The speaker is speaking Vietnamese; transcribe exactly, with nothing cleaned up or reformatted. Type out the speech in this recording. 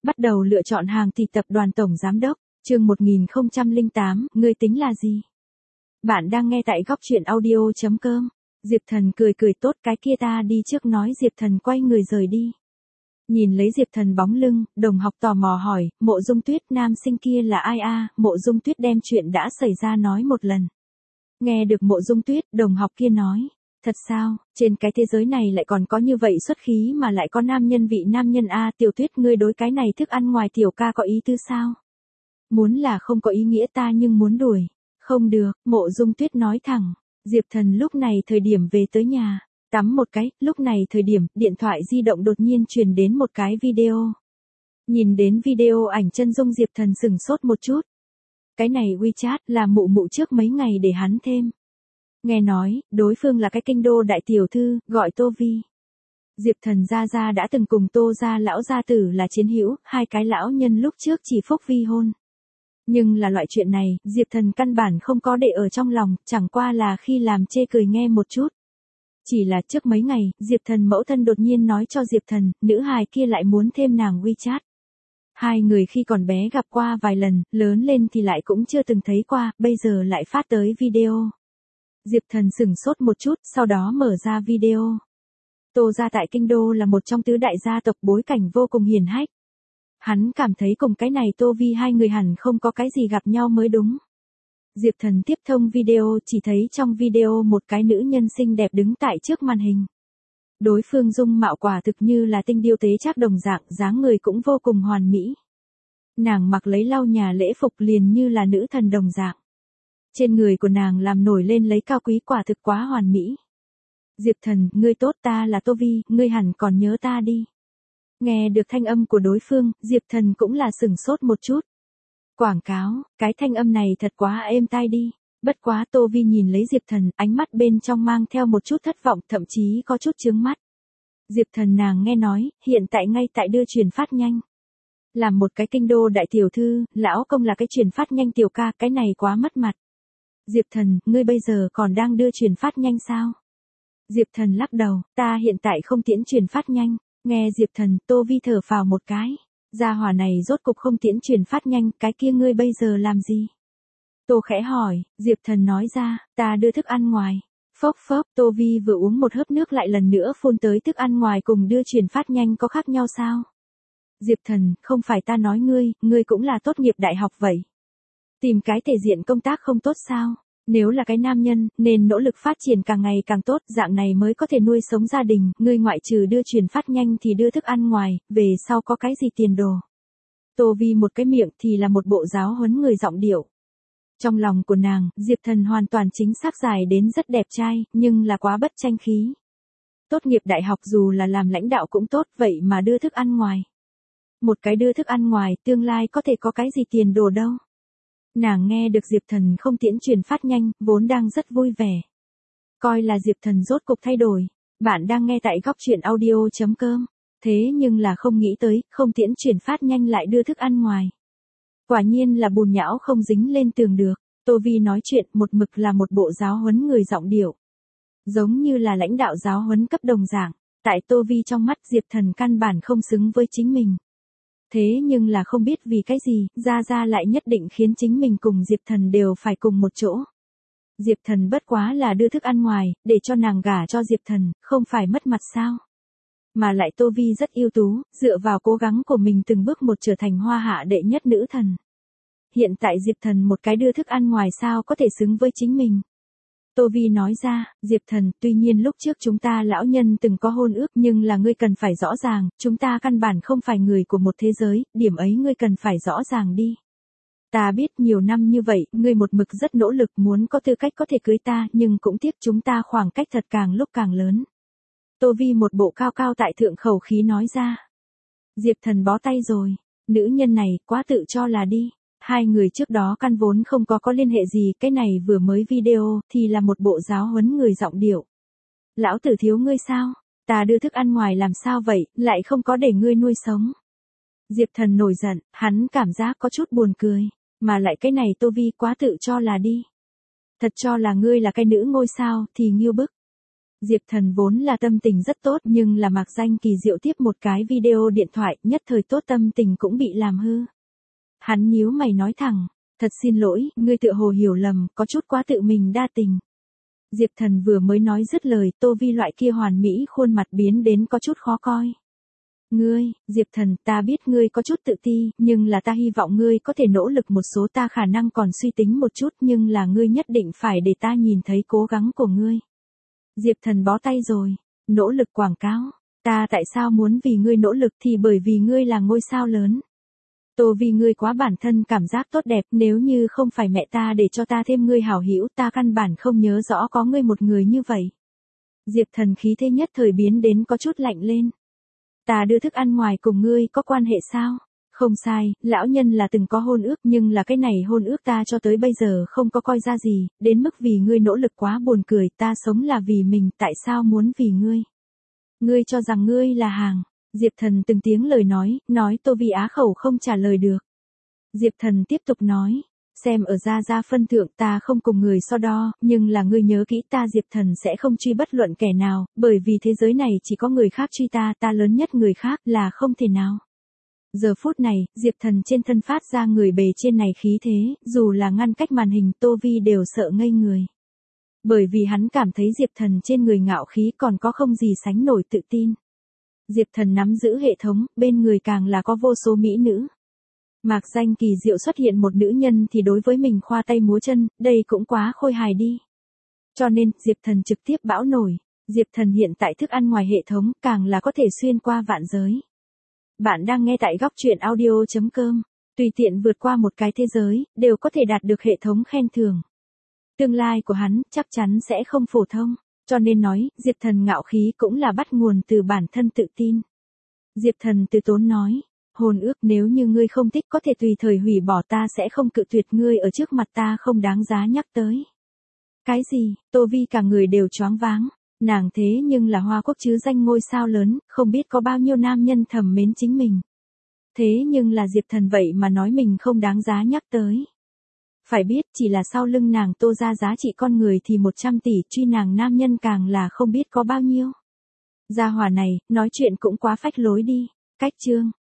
Bắt đầu lựa chọn hàng thì tập đoàn tổng giám đốc, chương một nghìn không trăm lẻ tám, ngươi tính là gì? Bạn đang nghe tại góc truyện audio chấm com. Diệp Thần cười cười tốt cái kia ta đi trước nói Diệp Thần quay người rời đi. Nhìn lấy Diệp Thần bóng lưng, đồng học tò mò hỏi, Mộ Dung Tuyết nam sinh kia là ai a? Mộ Dung Tuyết đem chuyện đã xảy ra nói một lần. Nghe được Mộ Dung Tuyết, đồng học kia nói, thật sao, trên cái thế giới này lại còn có như vậy xuất khí mà lại có nam nhân vị nam nhân a? Tiểu Tuyết ngươi đối cái này thức ăn ngoài tiểu ca có ý tư sao? Muốn là không có ý nghĩa ta nhưng muốn đuổi. Không được, Mộ Dung Tuyết nói thẳng. Diệp Thần lúc này thời điểm về tới nhà, tắm một cái, lúc này thời điểm, điện thoại di động đột nhiên truyền đến một cái video. Nhìn đến video ảnh chân dung Diệp Thần sửng sốt một chút. Cái này WeChat là mụ mụ trước mấy ngày để hắn thêm. Nghe nói, đối phương là cái kinh đô đại tiểu thư, gọi Tô Vi. Diệp Thần gia gia đã từng cùng Tô gia lão gia tử là chiến hữu, hai cái lão nhân lúc trước chỉ phúc vi hôn. Nhưng là loại chuyện này, Diệp Thần căn bản không có để ở trong lòng, chẳng qua là khi làm chê cười nghe một chút. Chỉ là trước mấy ngày, Diệp Thần mẫu thân đột nhiên nói cho Diệp Thần, nữ hài kia lại muốn thêm nàng WeChat. Hai người khi còn bé gặp qua vài lần, lớn lên thì lại cũng chưa từng thấy qua, bây giờ lại phát tới video. Diệp Thần sửng sốt một chút, sau đó mở ra video. Tô gia tại Kinh Đô là một trong tứ đại gia tộc bối cảnh vô cùng hiển hách. Hắn cảm thấy cùng cái này Tô Vi hai người hẳn không có cái gì gặp nhau mới đúng. Diệp Thần tiếp thông video chỉ thấy trong video một cái nữ nhân xinh đẹp đứng tại trước màn hình. Đối phương dung mạo quả thực như là tinh điêu tế trác đồng dạng, dáng người cũng vô cùng hoàn mỹ. Nàng mặc lấy lau nhà lễ phục liền như là nữ thần đồng dạng. Trên người của nàng làm nổi lên lấy cao quý quả thực quá hoàn mỹ. Diệp Thần, ngươi tốt ta là Tô Vi, ngươi hẳn còn nhớ ta đi. Nghe được thanh âm của đối phương, Diệp Thần cũng là sửng sốt một chút. Quảng cáo, cái thanh âm này thật quá êm tai đi. Bất quá Tô Vi nhìn lấy Diệp Thần, ánh mắt bên trong mang theo một chút thất vọng, thậm chí có chút chướng mắt. Diệp Thần nàng nghe nói, hiện tại ngay tại đưa truyền phát nhanh. Làm một cái kinh đô đại tiểu thư, lão công là cái truyền phát nhanh tiểu ca, cái này quá mất mặt. Diệp Thần, ngươi bây giờ còn đang đưa truyền phát nhanh sao? Diệp Thần lắc đầu, ta hiện tại không tiễn truyền phát nhanh. Nghe Diệp Thần, Tô Vi thở phào một cái. Gia hỏa này rốt cục không tiễn truyền phát nhanh, cái kia ngươi bây giờ làm gì? Tô khẽ hỏi, Diệp Thần nói ra, ta đưa thức ăn ngoài. Phốc phốc, Tô Vi vừa uống một hớp nước lại lần nữa phun tới thức ăn ngoài cùng đưa truyền phát nhanh có khác nhau sao? Diệp Thần, không phải ta nói ngươi, ngươi cũng là tốt nghiệp đại học vậy. Tìm cái thể diện công tác không tốt sao? Nếu là cái nam nhân, nên nỗ lực phát triển càng ngày càng tốt, dạng này mới có thể nuôi sống gia đình, ngươi ngoại trừ đưa truyền phát nhanh thì đưa thức ăn ngoài, về sau có cái gì tiền đồ. Tô Vi một cái miệng thì là một bộ giáo huấn người giọng điệu. Trong lòng của nàng, Diệp Thần hoàn toàn chính xác dài đến rất đẹp trai, nhưng là quá bất tranh khí. Tốt nghiệp đại học dù là làm lãnh đạo cũng tốt, vậy mà đưa thức ăn ngoài. Một cái đưa thức ăn ngoài, tương lai có thể có cái gì tiền đồ đâu. Nàng nghe được Diệp Thần không tiễn truyền phát nhanh, vốn đang rất vui vẻ. Coi là Diệp Thần rốt cục thay đổi. Bạn đang nghe tại góc truyện audio chấm com. Thế nhưng là không nghĩ tới, không tiễn truyền phát nhanh lại đưa thức ăn ngoài. Quả nhiên là bùn nhão không dính lên tường được. Tô Vi nói chuyện một mực là một bộ giáo huấn người giọng điệu. Giống như là lãnh đạo giáo huấn cấp đồng dạng. Tại Tô Vi trong mắt Diệp Thần căn bản không xứng với chính mình. Thế nhưng là không biết vì cái gì, Gia Gia lại nhất định khiến chính mình cùng Diệp Thần đều phải cùng một chỗ. Diệp Thần bất quá là đưa thức ăn ngoài, để cho nàng gả cho Diệp Thần, không phải mất mặt sao. Mà lại Tô Vi rất ưu tú, dựa vào cố gắng của mình từng bước một trở thành hoa hạ đệ nhất nữ thần. Hiện tại Diệp Thần một cái đưa thức ăn ngoài sao có thể xứng với chính mình. Tô Vi nói ra, Diệp Thần, tuy nhiên lúc trước chúng ta lão nhân từng có hôn ước nhưng là ngươi cần phải rõ ràng, chúng ta căn bản không phải người của một thế giới, điểm ấy ngươi cần phải rõ ràng đi. Ta biết nhiều năm như vậy, ngươi một mực rất nỗ lực muốn có tư cách có thể cưới ta, nhưng cũng tiếc chúng ta khoảng cách thật càng lúc càng lớn. Tô Vi một bộ cao cao tại thượng khẩu khí nói ra. Diệp Thần bó tay rồi, nữ nhân này quá tự cho là đi. Hai người trước đó căn vốn không có có liên hệ gì, cái này vừa mới video thì là một bộ giáo huấn người giọng điệu. Lão tử thiếu ngươi sao? Ta đưa thức ăn ngoài làm sao vậy, lại không có để ngươi nuôi sống. Diệp Thần nổi giận, hắn cảm giác có chút buồn cười, mà lại cái này Tô Vi quá tự cho là đi. Thật cho là ngươi là cái nữ ngôi sao thì nghiêu bức. Diệp Thần vốn là tâm tình rất tốt nhưng là Mạc Danh Kỳ Diệu tiếp một cái video điện thoại, nhất thời tốt tâm tình cũng bị làm hư. Hắn nhíu mày nói thẳng, thật xin lỗi, ngươi tựa hồ hiểu lầm, có chút quá tự mình đa tình. Diệp Thần vừa mới nói dứt lời, Tô Vi loại kia hoàn mỹ khuôn mặt biến đến có chút khó coi. Ngươi, Diệp Thần, ta biết ngươi có chút tự ti, nhưng là ta hy vọng ngươi có thể nỗ lực một số, ta khả năng còn suy tính một chút, nhưng là ngươi nhất định phải để ta nhìn thấy cố gắng của ngươi. Diệp Thần bó tay rồi, nỗ lực quảng cáo, ta tại sao muốn vì ngươi nỗ lực thì bởi vì ngươi là ngôi sao lớn. Tô Vi, ngươi quá bản thân cảm giác tốt đẹp, nếu như không phải mẹ ta để cho ta thêm ngươi hảo hữu, ta căn bản không nhớ rõ có ngươi một người như vậy. Diệp Thần khí thế nhất thời biến đến có chút lạnh lên. Ta đưa thức ăn ngoài cùng ngươi có quan hệ sao? Không sai, lão nhân là từng có hôn ước, nhưng là cái này hôn ước ta cho tới bây giờ không có coi ra gì, đến mức vì ngươi nỗ lực quá buồn cười, ta sống là vì mình, tại sao muốn vì ngươi? Ngươi cho rằng ngươi là hàng. Diệp Thần từng tiếng lời nói, nói Tô Vi á khẩu không trả lời được. Diệp Thần tiếp tục nói, xem ở Gia Gia phân thượng, ta không cùng người so đo, nhưng là ngươi nhớ kỹ, ta Diệp Thần sẽ không truy bất luận kẻ nào, bởi vì thế giới này chỉ có người khác truy ta, ta lớn nhất người khác là không thể nào. Giờ phút này, Diệp Thần trên thân phát ra người bề trên này khí thế, dù là ngăn cách màn hình, Tô Vi đều sợ ngây người. Bởi vì hắn cảm thấy Diệp Thần trên người ngạo khí còn có không gì sánh nổi tự tin. Diệp Thần nắm giữ hệ thống, bên người càng là có vô số mỹ nữ. Mạc Danh Kỳ Diệu xuất hiện một nữ nhân thì đối với mình khoa tay múa chân, đây cũng quá khôi hài đi. Cho nên, Diệp Thần trực tiếp bão nổi. Diệp Thần hiện tại thức ăn ngoài hệ thống, càng là có thể xuyên qua vạn giới. Bạn đang nghe tại góc truyện audio chấm com. Tùy tiện vượt qua một cái thế giới, đều có thể đạt được hệ thống khen thưởng. Tương lai của hắn, chắc chắn sẽ không phổ thông. Cho nên nói, Diệp Thần ngạo khí cũng là bắt nguồn từ bản thân tự tin. Diệp Thần từ tốn nói, hôn ước nếu như ngươi không thích có thể tùy thời hủy bỏ, ta sẽ không cự tuyệt ngươi, ở trước mặt ta không đáng giá nhắc tới. Cái gì? Tô Vi cả người đều choáng váng. Nàng thế nhưng là Hoa Quốc chứ danh ngôi sao lớn, không biết có bao nhiêu nam nhân thầm mến chính mình. Thế nhưng là Diệp Thần vậy mà nói mình không đáng giá nhắc tới. Phải biết chỉ là sau lưng nàng Tô ra giá trị con người thì một trăm tỷ, truy nàng nam nhân càng là không biết có bao nhiêu. Gia hỏa này, nói chuyện cũng quá phách lối đi. Cách chương.